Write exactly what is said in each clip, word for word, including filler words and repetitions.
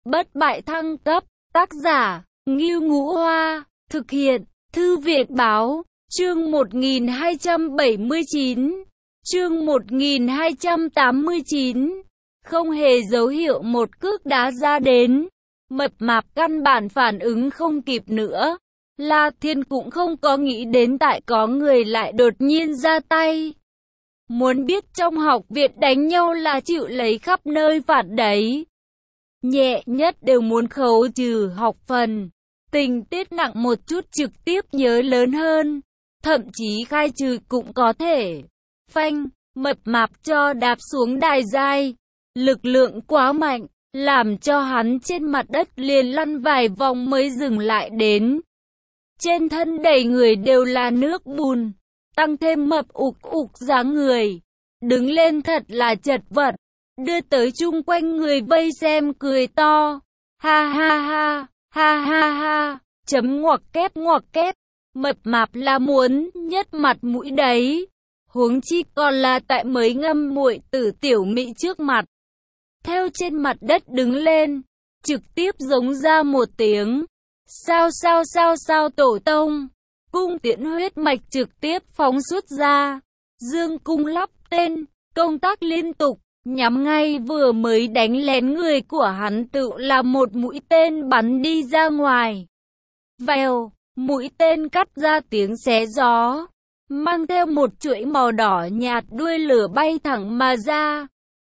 bất bại thăng cấp, tác giả, Ngưu Ngũ Hoa, thực hiện, Thư viện Báo, chương một nghìn hai trăm bảy mươi chín, chương một nghìn hai trăm tám mươi chín, không hề dấu hiệu một cước đá ra đến, mập mạp căn bản phản ứng không kịp nữa. La Thiên cũng không có nghĩ đến tại có người lại đột nhiên ra tay. Muốn biết trong học viện đánh nhau là chịu lấy khắp nơi phạt đấy. Nhẹ nhất đều muốn khấu trừ học phần. Tình tiết nặng một chút trực tiếp nhớ lớn hơn. Thậm chí khai trừ cũng có thể. Phanh, mập mạp cho đạp xuống đài giai. Lực lượng quá mạnh, làm cho hắn trên mặt đất liền lăn vài vòng mới dừng lại đến. Trên thân đầy người đều là nước bùn, tăng thêm mập ục ục dáng người. Đứng lên thật là chật vật, đưa tới chung quanh người vây xem cười to. Ha ha ha, ha ha ha, chấm ngoặc kép ngoặc kép. Mập mạp là muốn nhất mặt mũi đấy. Huống chi còn là tại mới ngâm muội tử tiểu mỹ trước mặt. Theo trên mặt đất đứng lên, trực tiếp giống ra một tiếng. Sao sao sao sao tổ tông, cung tiễn huyết mạch trực tiếp phóng xuất ra, dương cung lắp tên, công tác liên tục, nhắm ngay vừa mới đánh lén người của hắn tự là một mũi tên bắn đi ra ngoài. Vèo, mũi tên cắt ra tiếng xé gió, mang theo một chuỗi màu đỏ nhạt đuôi lửa bay thẳng mà ra.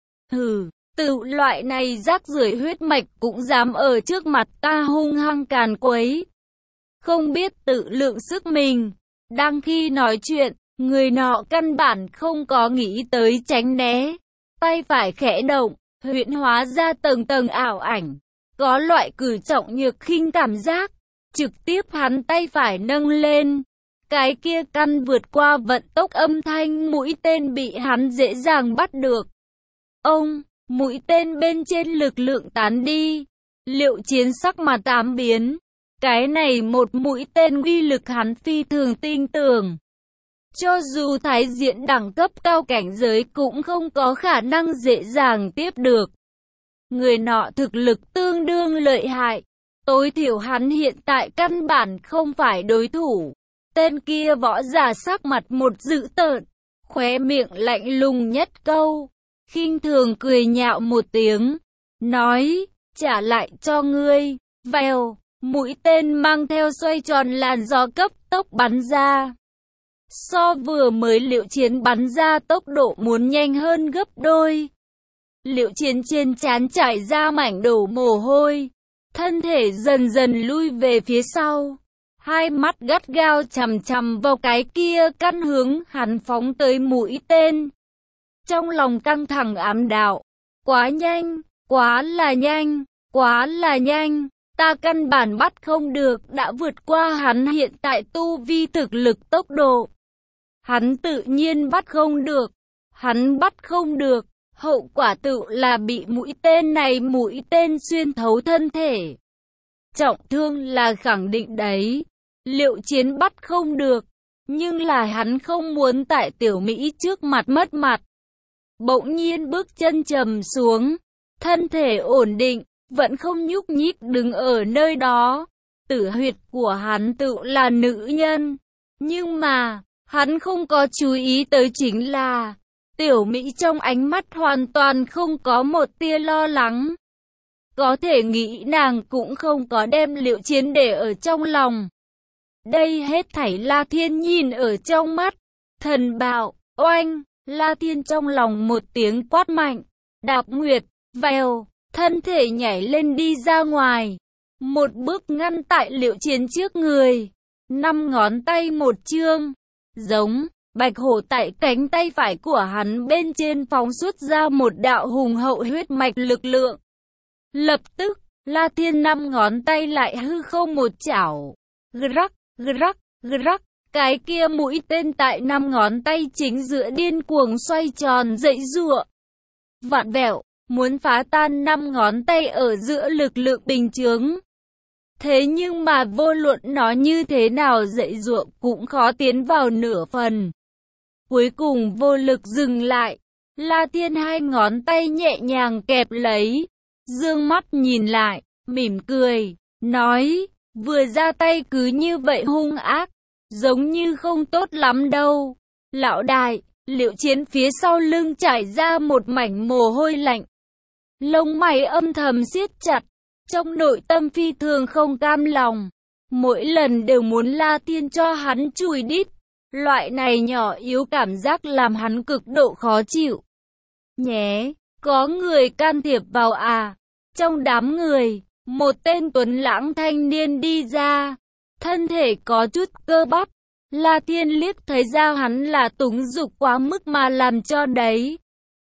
Hừ. Tự loại này rác rưởi huyết mạch cũng dám ở trước mặt ta hung hăng càn quấy. Không biết tự lượng sức mình. Đang khi nói chuyện, người nọ căn bản không có nghĩ tới tránh né. Tay phải khẽ động, huyễn hóa ra tầng tầng ảo ảnh. Có loại cử trọng nhược khinh cảm giác. Trực tiếp hắn tay phải nâng lên. Cái kia căn vượt qua vận tốc âm thanh mũi tên bị hắn dễ dàng bắt được. Ông! Mũi tên bên trên lực lượng tán đi. Liệu Chiến sắc mặt ám biến. Cái này một mũi tên uy lực hắn phi thường tin tưởng. Cho dù thái diện đẳng cấp cao cảnh giới cũng không có khả năng dễ dàng tiếp được. Người nọ thực lực tương đương lợi hại. Tối thiểu hắn hiện tại căn bản không phải đối thủ. Tên kia võ giả sắc mặt một dữ tợn. Khóe miệng lạnh lùng nhất câu. Khinh thường cười nhạo một tiếng, nói, trả lại cho ngươi. Vèo, mũi tên mang theo xoay tròn làn gió cấp tốc bắn ra. So vừa mới Liệu Chiến bắn ra tốc độ muốn nhanh hơn gấp đôi. Liệu Chiến trên trán trải ra mảnh đổ mồ hôi, thân thể dần dần lui về phía sau. Hai mắt gắt gao chằm chằm vào cái kia căn hướng hắn phóng tới mũi tên. Trong lòng căng thẳng ám đạo, quá nhanh, quá là nhanh, quá là nhanh, ta căn bản bắt không được, đã vượt qua hắn hiện tại tu vi thực lực tốc độ. Hắn tự nhiên bắt không được, hắn bắt không được, hậu quả tự là bị mũi tên này mũi tên xuyên thấu thân thể. Trọng thương là khẳng định đấy, Liệu Chiến bắt không được, nhưng là hắn không muốn tại tiểu Mỹ trước mặt mất mặt. Bỗng nhiên bước chân trầm xuống, thân thể ổn định, vẫn không nhúc nhích đứng ở nơi đó. Tử huyệt của hắn tự là nữ nhân, nhưng mà, hắn không có chú ý tới chính là, tiểu Mỹ trong ánh mắt hoàn toàn không có một tia lo lắng. Có thể nghĩ nàng cũng không có đem Liệu Chiến để ở trong lòng. Đây hết thảy La Thiên nhìn ở trong mắt, thần bạo, oanh. La Thiên trong lòng một tiếng quát mạnh, đạp nguyệt, vèo, thân thể nhảy lên đi ra ngoài. Một bước ngăn tại Liệu Chiến trước người, năm ngón tay một chương, giống, bạch hổ tại cánh tay phải của hắn bên trên phóng xuất ra một đạo hùng hậu huyết mạch lực lượng. Lập tức, La Thiên năm ngón tay lại hư không một chảo, grak, grak, grak. Cái kia mũi tên tại năm ngón tay chính giữa điên cuồng xoay tròn dãy giụa. Vạn vẹo, muốn phá tan năm ngón tay ở giữa lực lượng bình chướng. Thế nhưng mà vô luận nó như thế nào dãy giụa cũng khó tiến vào nửa phần. Cuối cùng vô lực dừng lại. La Thiên hai ngón tay nhẹ nhàng kẹp lấy. Dương mắt nhìn lại, mỉm cười, nói, vừa ra tay cứ như vậy hung ác, giống như không tốt lắm đâu. Lão đại, Liệu Chiến phía sau lưng trải ra một mảnh mồ hôi lạnh. Lông mày âm thầm siết chặt, trong nội tâm phi thường không cam lòng. Mỗi lần đều muốn La Thiên cho hắn chùi đít. Loại này nhỏ yếu cảm giác làm hắn cực độ khó chịu. Nhé, có người can thiệp vào à? Trong đám người, một tên tuấn lãng thanh niên đi ra. Thân thể có chút cơ bắp. La Thiên liếc thấy ra hắn là túng dục quá mức mà làm cho đấy.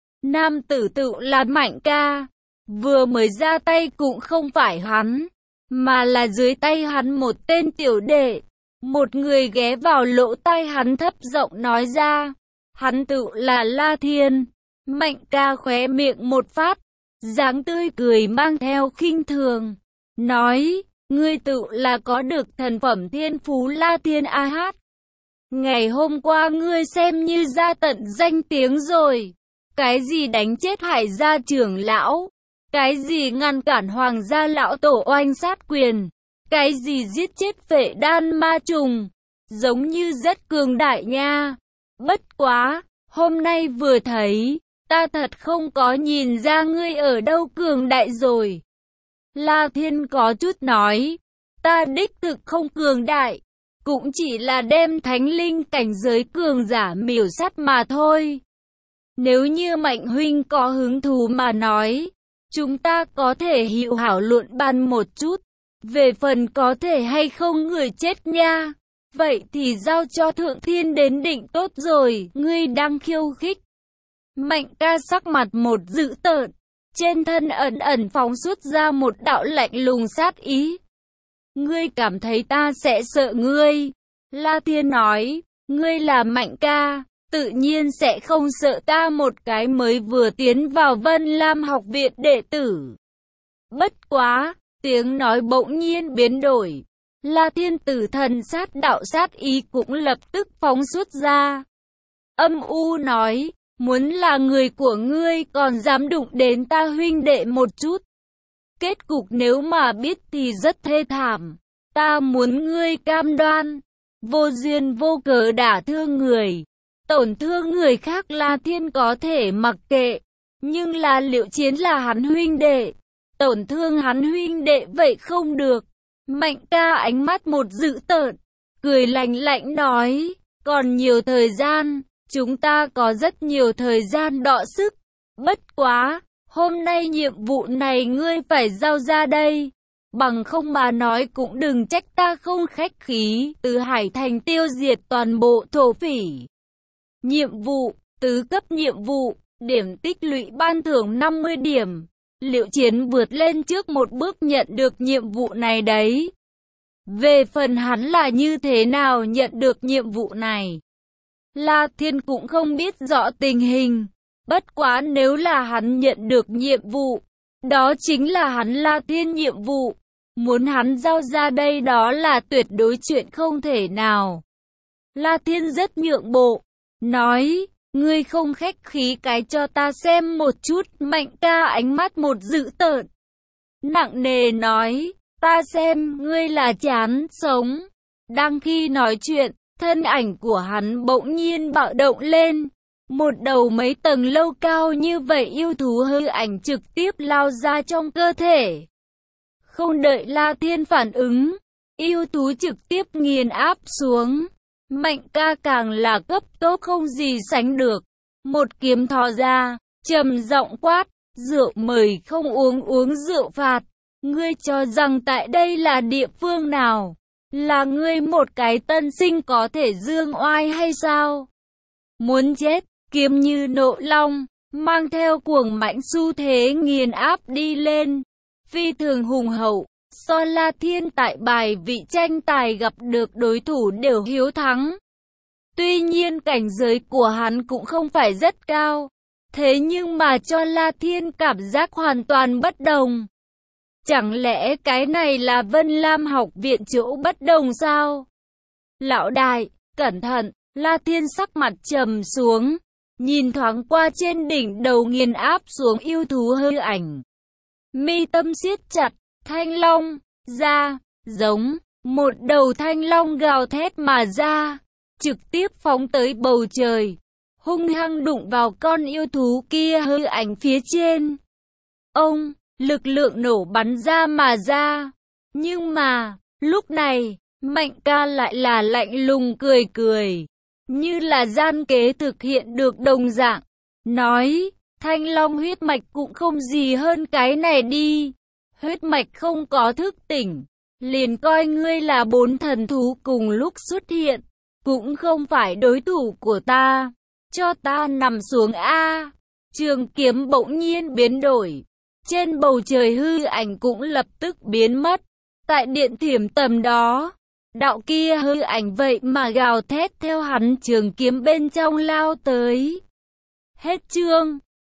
Nam tử tự là Mạnh ca. Vừa mới ra tay cũng không phải hắn, mà là dưới tay hắn một tên tiểu đệ. Một người ghé vào lỗ tai hắn thấp giọng nói ra. Hắn tự là La Thiên. Mạnh ca khóe miệng một phát, dáng tươi cười mang theo khinh thường. Nói, ngươi tự là có được thần phẩm thiên phú La Thiên a hát. Ngày hôm qua ngươi xem như ra tận danh tiếng rồi. Cái gì đánh chết Hải gia trưởng lão? Cái gì ngăn cản Hoàng gia lão tổ oanh sát quyền? Cái gì giết chết Phệ Đan ma trùng? Giống như rất cường đại nha. Bất quá, hôm nay vừa thấy, ta thật không có nhìn ra ngươi ở đâu cường đại rồi. La Thiên có chút nói, ta đích thực không cường đại, cũng chỉ là đem thánh linh cảnh giới cường giả miểu sát mà thôi. Nếu như Mạnh huynh có hứng thú mà nói, chúng ta có thể hữu hảo luận bàn một chút. Về phần có thể hay không người chết nha, vậy thì giao cho Thượng Thiên đến định tốt rồi, ngươi đang khiêu khích. Mạnh ca sắc mặt một dữ tợn, trên thân ẩn ẩn phóng xuất ra một đạo lạnh lùng sát ý. Ngươi cảm thấy ta sẽ sợ ngươi? La Thiên nói, ngươi là Mạnh ca, tự nhiên sẽ không sợ ta một cái mới vừa tiến vào Vân Lam học viện đệ tử. Bất quá, tiếng nói bỗng nhiên biến đổi. La Thiên tử thần sát đạo sát ý cũng lập tức phóng xuất ra. Âm u nói, muốn là người của ngươi còn dám đụng đến ta huynh đệ một chút. Kết cục nếu mà biết thì rất thê thảm. Ta muốn ngươi cam đoan, vô duyên vô cớ đả thương người, tổn thương người khác. La Thiên có thể mặc kệ, nhưng là Liệu Chiến là hắn huynh đệ, tổn thương hắn huynh đệ vậy không được. Mạnh ca ánh mắt một dữ tợn, cười lạnh lạnh nói, còn nhiều thời gian, chúng ta có rất nhiều thời gian đọ sức. Bất quá, hôm nay nhiệm vụ này ngươi phải giao ra đây, bằng không mà nói cũng đừng trách ta không khách khí. Từ Hải Thành tiêu diệt toàn bộ thổ phỉ. Nhiệm vụ, tứ cấp nhiệm vụ, điểm tích lũy ban thưởng năm mươi điểm. Liệu Chiến vượt lên trước một bước nhận được nhiệm vụ này đấy. Về phần hắn là như thế nào nhận được nhiệm vụ này, La Thiên cũng không biết rõ tình hình. Bất quá nếu là hắn nhận được nhiệm vụ, đó chính là hắn La Thiên nhiệm vụ. Muốn hắn giao ra đây đó là tuyệt đối chuyện không thể nào. La Thiên rất nhượng bộ, nói, ngươi không khách khí cái cho ta xem một chút. Mạnh ca ánh mắt một dữ tợn, nặng nề nói, ta xem ngươi là chán sống. Đang khi nói chuyện, thân ảnh của hắn bỗng nhiên bạo động lên. Một đầu mấy tầng lâu cao như vậy yêu thú hư ảnh trực tiếp lao ra trong cơ thể. Không đợi La Thiên phản ứng, yêu thú trực tiếp nghiền áp xuống. Mạnh ca càng là cấp tốc không gì sánh được. Một kiếm thò ra, trầm giọng quát, rượu mời không uống uống rượu phạt. Ngươi cho rằng tại đây là địa phương nào? Là ngươi một cái tân sinh có thể dương oai hay sao? Muốn chết, kiếm như nộ long, mang theo cuồng mãnh xu thế nghiền áp đi lên. Phi thường hùng hậu, so La Thiên tại bài vị tranh tài gặp được đối thủ đều hiếu thắng. Tuy nhiên cảnh giới của hắn cũng không phải rất cao, thế nhưng mà cho La Thiên cảm giác hoàn toàn bất đồng. Chẳng lẽ cái này là Vân Lam học viện chỗ bất đồng sao? Lão đại, cẩn thận. La Thiên sắc mặt trầm xuống, nhìn thoáng qua trên đỉnh đầu nghiền áp xuống yêu thú hư ảnh. Mi tâm siết chặt, Thanh long, ra, giống, một đầu thanh long gào thét mà ra, trực tiếp phóng tới bầu trời, hung hăng đụng vào con yêu thú kia hư ảnh phía trên. Ông, lực lượng nổ bắn ra mà ra. Nhưng mà, lúc này, Mạnh ca lại là lạnh lùng cười cười, như là gian kế thực hiện được đồng dạng. Nói, thanh long huyết mạch cũng không gì hơn cái này đi. Huyết mạch không có thức tỉnh, liền coi ngươi là bốn thần thú cùng lúc xuất hiện, cũng không phải đối thủ của ta. Cho ta nằm xuống a. Trường kiếm bỗng nhiên biến đổi, trên bầu trời hư ảnh cũng lập tức biến mất. Tại điện thiểm tầm đó, đạo kia hư ảnh vậy mà gào thét theo hắn trường kiếm bên trong lao tới. Hết chương.